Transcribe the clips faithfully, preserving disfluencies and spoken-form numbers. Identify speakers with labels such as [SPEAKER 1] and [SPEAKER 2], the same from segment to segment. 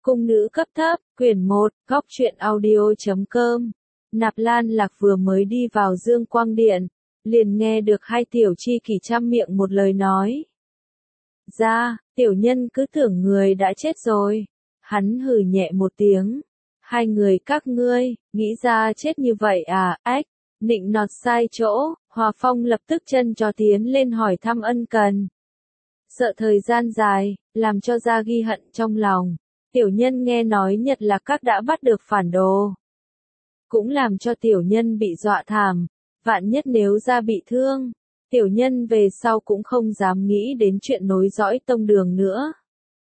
[SPEAKER 1] Cung nữ cấp thấp, quyển một, góc truyện audio.com. Nạp Lan Lạc vừa mới đi vào Dương Quang Điện, liền nghe được hai tiểu chi kỷ trăm miệng một lời nói. Ra, tiểu nhân cứ tưởng người đã chết rồi. Hắn hừ nhẹ một tiếng. Hai người các ngươi, nghĩ ra chết như vậy à, ách, nịnh nọt sai chỗ, Hòa Phong lập tức chân cho tiến lên hỏi thăm ân cần. Sợ thời gian dài, làm cho Gia ghi hận trong lòng. Tiểu nhân nghe nói Nhật Lạc Các đã bắt được phản đồ. Cũng làm cho tiểu nhân bị dọa thảm, vạn nhất nếu Gia bị thương, tiểu nhân về sau cũng không dám nghĩ đến chuyện nối dõi tông đường nữa.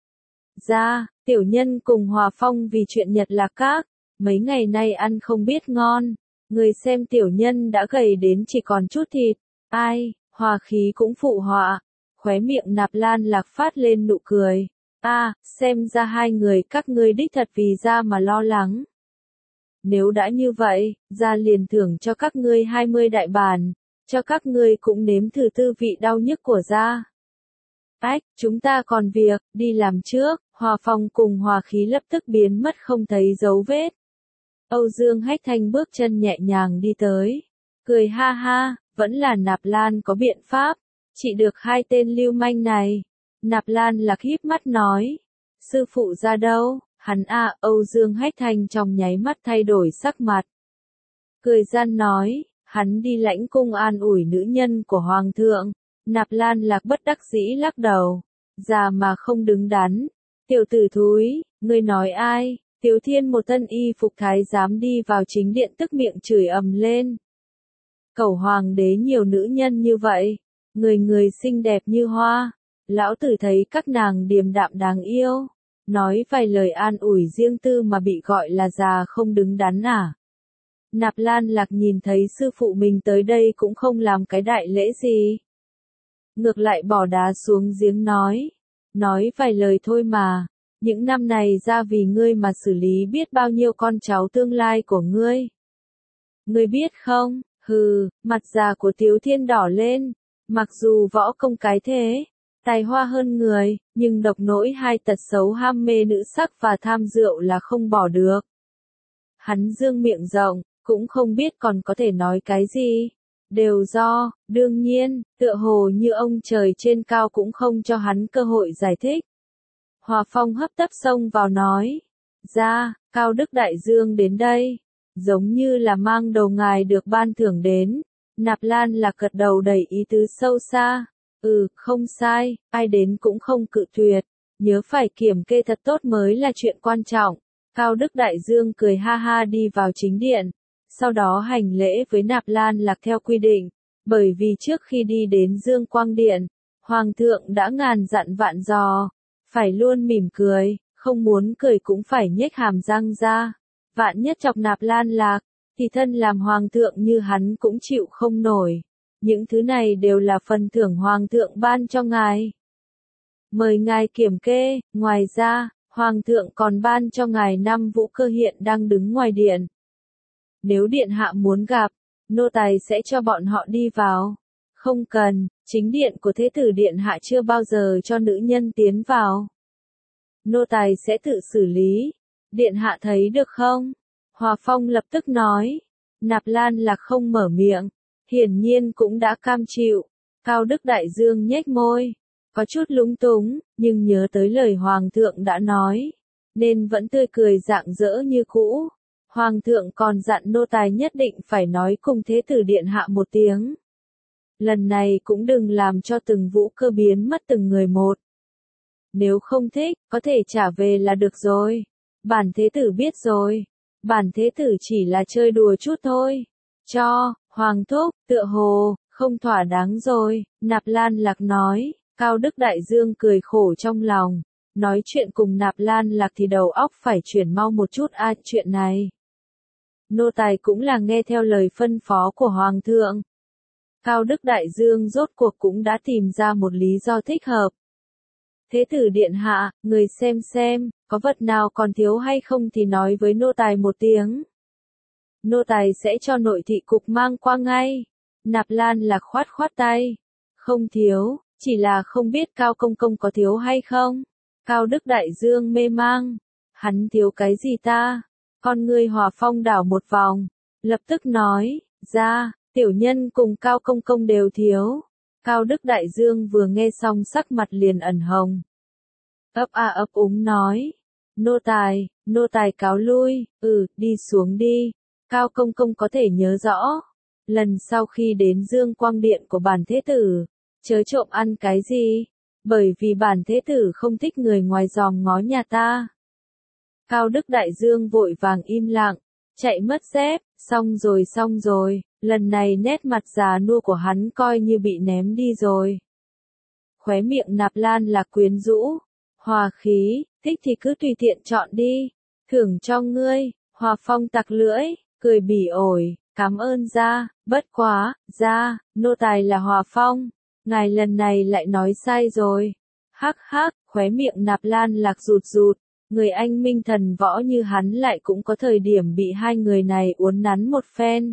[SPEAKER 1] Gia, tiểu nhân cùng Hòa Phong vì chuyện Nhật Lạc Các, mấy ngày nay ăn không biết ngon, người xem tiểu nhân đã gầy đến chỉ còn chút thịt, ai, Hòa khí cũng phụ họa, khóe miệng Nạp Lan Lạc phát lên nụ cười. A, à, xem ra hai người các ngươi đích thật vì Gia mà lo lắng. Nếu đã như vậy, Gia liền thưởng cho các ngươi hai mươi đại bản, cho các ngươi cũng nếm thử tư vị đau nhức của Gia. Ách, chúng ta còn việc, đi làm trước. Hòa Phong cùng Hòa khí lập tức biến mất không thấy dấu vết. Âu Dương Hách Thanh bước chân nhẹ nhàng đi tới, cười ha ha, vẫn là Nạp Lan có biện pháp, chỉ được hai tên lưu manh này. Nạp Lan Lạc híp mắt nói, sư phụ ra đâu, hắn à, Âu Dương Hách Thanh trong nháy mắt thay đổi sắc mặt. Cười gian nói, hắn đi lãnh cung an ủi nữ nhân của Hoàng thượng. Nạp Lan Lạc bất đắc dĩ lắc đầu, già mà không đứng đắn, tiểu tử thúi, ngươi nói ai, Tiếu Thiên một thân y phục thái giám đi vào chính điện tức miệng chửi ầm lên. Cẩu hoàng đế nhiều nữ nhân như vậy, người người xinh đẹp như hoa. Lão tử thấy các nàng điềm đạm đáng yêu, nói vài lời an ủi riêng tư mà bị gọi là già không đứng đắn à. Nạp Lan Lạc nhìn thấy sư phụ mình tới đây cũng không làm cái đại lễ gì. Ngược lại bỏ đá xuống giếng nói, nói vài lời thôi mà, những năm này ra vì ngươi mà xử lý biết bao nhiêu con cháu tương lai của ngươi. Ngươi biết không, hừ, mặt già của Tiếu Thiên đỏ lên, mặc dù võ công cái thế. Tài hoa hơn người, nhưng độc nỗi hai tật xấu ham mê nữ sắc và tham rượu là không bỏ được. Hắn dương miệng rộng, cũng không biết còn có thể nói cái gì. Đều do, đương nhiên, tựa hồ như ông trời trên cao cũng không cho hắn cơ hội giải thích. Hòa Phong hấp tấp xông vào nói, ra, Cao Đức Đại Dương đến đây, giống như là mang đầu ngài được ban thưởng đến. Nạp Lan Lạc gật đầu đầy ý tứ sâu xa. Ừ, không sai, ai đến cũng không cự tuyệt, nhớ phải kiểm kê thật tốt mới là chuyện quan trọng. Cao Đức Đại Dương cười ha ha đi vào chính điện, sau đó hành lễ với Nạp Lan Lạc theo quy định, bởi vì trước khi đi đến Dương Quang Điện, Hoàng thượng đã ngàn dặn vạn dò, phải luôn mỉm cười, không muốn cười cũng phải nhếch hàm răng ra, vạn nhất chọc Nạp Lan Lạc, thì thân làm Hoàng thượng như hắn cũng chịu không nổi. Những thứ này đều là phần thưởng Hoàng thượng ban cho ngài. Mời ngài kiểm kê, ngoài ra, Hoàng thượng còn ban cho ngài năm vũ cơ hiện đang đứng ngoài điện. Nếu điện hạ muốn gặp, nô tài sẽ cho bọn họ đi vào. Không cần, chính điện của thế tử điện hạ chưa bao giờ cho nữ nhân tiến vào. Nô tài sẽ tự xử lý. Điện hạ thấy được không? Hòa Phong lập tức nói. Nạp Lan Lạc không mở miệng. Hiển nhiên cũng đã cam chịu. Cao Đức Đại Dương nhếch môi, có chút lúng túng, nhưng nhớ tới lời Hoàng thượng đã nói, nên vẫn tươi cười rạng rỡ như cũ. Hoàng thượng còn dặn nô tài nhất định phải nói cùng thế tử điện hạ một tiếng. Lần này cũng đừng làm cho từng vũ cơ biến mất từng người một. Nếu không thích, có thể trả về là được rồi. Bản thế tử biết rồi. Bản thế tử chỉ là chơi đùa chút thôi. Cho, Hoàng thúc, tựa hồ, không thỏa đáng rồi, Nạp Lan Lạc nói. Cao Đức Đại Dương cười khổ trong lòng, nói chuyện cùng Nạp Lan Lạc thì đầu óc phải chuyển mau một chút a, à, chuyện này. Nô tài cũng là nghe theo lời phân phó của Hoàng thượng. Cao Đức Đại Dương rốt cuộc cũng đã tìm ra một lý do thích hợp. Thế tử điện hạ, người xem xem, có vật nào còn thiếu hay không thì nói với nô tài một tiếng. Nô tài sẽ cho nội thị cục mang qua ngay. Nạp Lan Lạc khoát khoát tay. Không thiếu, chỉ là không biết Cao công công có thiếu hay không. Cao Đức Đại Dương mê mang. Hắn thiếu cái gì ta? Con ngươi Hòa Phong đảo một vòng, lập tức nói, ra, tiểu nhân cùng Cao Công Công đều thiếu. Cao Đức Đại Dương vừa nghe xong sắc mặt liền ẩn hồng. Ấp a ấp úng nói, nô tài, nô tài cáo lui, ừ, đi xuống đi. Cao Công Công có thể nhớ rõ. Lần sau khi đến Dương Quang Điện của bản thế tử, chớ trộm ăn cái gì, bởi vì bản thế tử không thích người ngoài giòm ngó nhà ta. Cao Đức Đại Dương vội vàng im lặng, chạy mất dép, xong rồi xong rồi, lần này nét mặt già nua của hắn coi như bị ném đi rồi. Khóe miệng Nạp Lan là quyến rũ, hòa khí, thích thì cứ tùy tiện chọn đi, thưởng cho ngươi. Hòa Phong tặc lưỡi, cười bỉ ổi, cảm ơn gia, bất quá, gia, nô tài là Hòa Phong, ngài lần này lại nói sai rồi. Hắc hắc, khóe miệng Nạp Lan Lạc rụt rụt, người anh minh thần võ như hắn lại cũng có thời điểm bị hai người này uốn nắn một phen.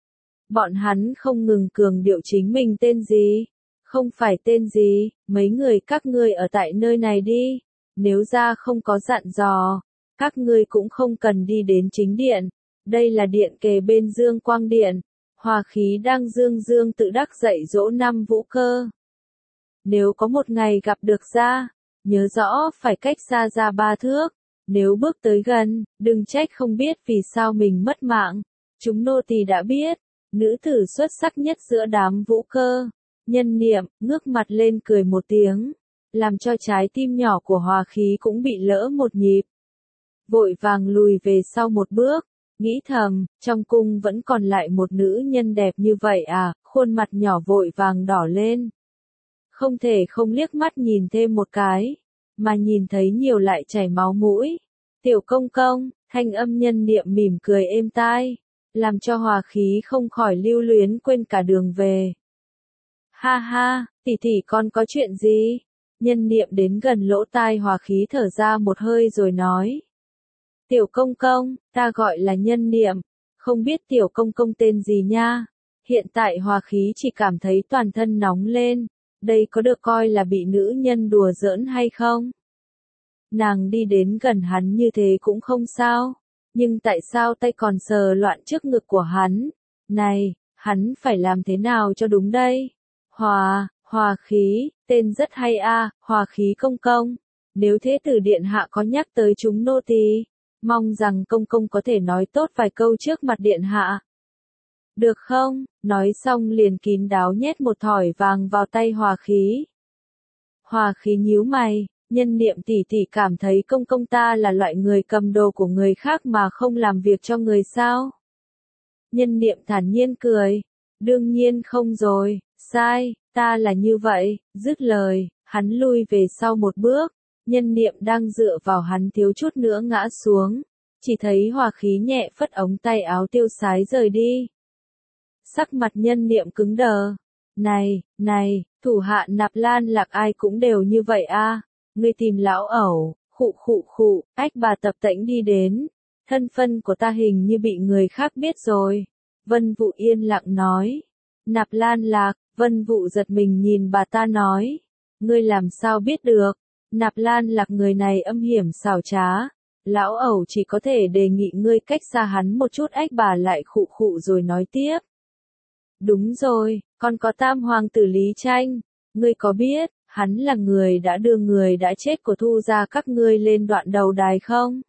[SPEAKER 1] Bọn hắn không ngừng cường điệu chính mình tên gì, không phải tên gì, mấy người các ngươi ở tại nơi này đi, nếu ra không có dặn dò, các ngươi cũng không cần đi đến chính điện, đây là điện kề bên Dương Quang Điện, Hòa Khí đang dương dương tự đắc dạy dỗ năm vũ cơ. Nếu có một ngày gặp được ra, nhớ rõ phải cách xa ra ba thước, nếu bước tới gần, đừng trách không biết vì sao mình mất mạng. Chúng nô tỳ đã biết, nữ tử xuất sắc nhất giữa đám vũ cơ, Nhân Niệm, ngước mặt lên cười một tiếng, làm cho trái tim nhỏ của Hòa Khí cũng bị lỡ một nhịp. Vội vàng lùi về sau một bước, nghĩ thầm, trong cung vẫn còn lại một nữ nhân đẹp như vậy à, khuôn mặt nhỏ vội vàng đỏ lên. Không thể không liếc mắt nhìn thêm một cái, mà nhìn thấy nhiều lại chảy máu mũi. Tiểu công công, thanh âm Nhân Niệm mỉm cười êm tai, làm cho Hòa Khí không khỏi lưu luyến quên cả đường về. Ha ha, tỷ tỷ con có chuyện gì? Nhân Niệm đến gần lỗ tai Hòa Khí thở ra một hơi rồi nói. Tiểu công công, ta gọi là Nhân Niệm, không biết tiểu công công tên gì nha. Hiện tại Hòa Khí chỉ cảm thấy toàn thân nóng lên, đây có được coi là bị nữ nhân đùa giỡn hay không? Nàng đi đến gần hắn như thế cũng không sao, nhưng tại sao tay còn sờ loạn trước ngực của hắn? Này, hắn phải làm thế nào cho đúng đây? Hòa, Hòa Khí, tên rất hay a, Hòa Khí công công. Nếu thế tử điện hạ có nhắc tới chúng nô tỳ, mong rằng công công có thể nói tốt vài câu trước mặt điện hạ. Được không? Nói xong liền kín đáo nhét một thỏi vàng vào tay Hòa Khí. Hòa Khí nhíu mày, Nhân Niệm tỷ tỷ cảm thấy công công ta là loại người cầm đồ của người khác mà không làm việc cho người sao? Nhân Niệm thản nhiên cười, đương nhiên không rồi, sai, ta là như vậy. Dứt lời, hắn lui về sau một bước, Nhân Niệm đang dựa vào hắn thiếu chút nữa ngã xuống, chỉ thấy Hòa Khí nhẹ phất ống tay áo tiêu sái rời đi. Sắc mặt Nhân Niệm cứng đờ. Này, này, thủ hạ Nạp Lan Lạc ai cũng đều như vậy a. Ngươi tìm lão ẩu, khụ khụ khụ, ách bà tập tễnh đi đến. Thân phân của ta hình như bị người khác biết rồi. Vân Vũ yên lặng nói. Nạp Lan Lạc, Vân Vũ giật mình nhìn bà ta nói. Ngươi làm sao biết được? Nạp Lan Lạc người này âm hiểm xảo trá. Lão ẩu chỉ có thể đề nghị ngươi cách xa hắn một chút. Ách bà lại khụ khụ rồi nói tiếp. Đúng rồi, còn có tam hoàng tử Lý Tranh. Ngươi có biết, hắn là người đã đưa người đã chết của Thu gia các ngươi lên đoạn đầu đài không?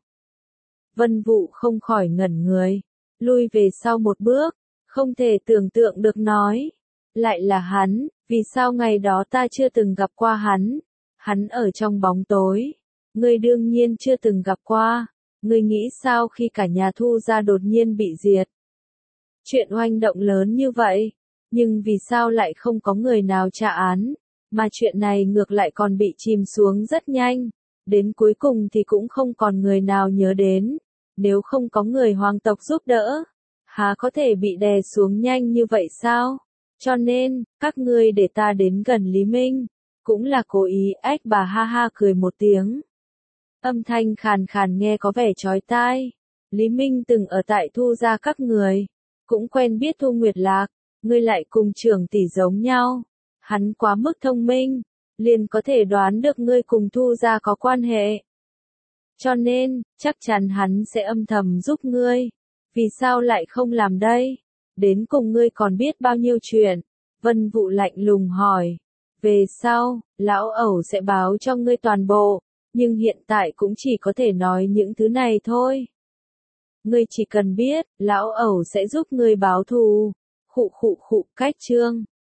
[SPEAKER 1] Vân Vũ không khỏi ngẩn người, lui về sau một bước, không thể tưởng tượng được nói. Lại là hắn, vì sao ngày đó ta chưa từng gặp qua hắn? Hắn ở trong bóng tối. Ngươi đương nhiên chưa từng gặp qua. Ngươi nghĩ sao khi cả nhà Thu gia đột nhiên bị diệt? Chuyện oanh động lớn như vậy, nhưng vì sao lại không có người nào trả án, mà chuyện này ngược lại còn bị chìm xuống rất nhanh, đến cuối cùng thì cũng không còn người nào nhớ đến, nếu không có người hoàng tộc giúp đỡ, há có thể bị đè xuống nhanh như vậy sao? Cho nên, các ngươi để ta đến gần Lý Minh, cũng là cố ý. Ách bà ha ha cười một tiếng. Âm thanh khàn khàn nghe có vẻ chói tai. Lý Minh từng ở tại Thu gia các người, cũng quen biết Thu Nguyệt Lạc, ngươi lại cùng trưởng tỷ giống nhau. Hắn quá mức thông minh, liền có thể đoán được ngươi cùng Thu gia có quan hệ. Cho nên, chắc chắn hắn sẽ âm thầm giúp ngươi. Vì sao lại không làm đây? Đến cùng ngươi còn biết bao nhiêu chuyện? Vân Vũ lạnh lùng hỏi. Về sau, lão ẩu sẽ báo cho ngươi toàn bộ, nhưng hiện tại cũng chỉ có thể nói những thứ này thôi. Ngươi chỉ cần biết, lão ẩu sẽ giúp ngươi báo thù. Khụ khụ khụ, cách chương.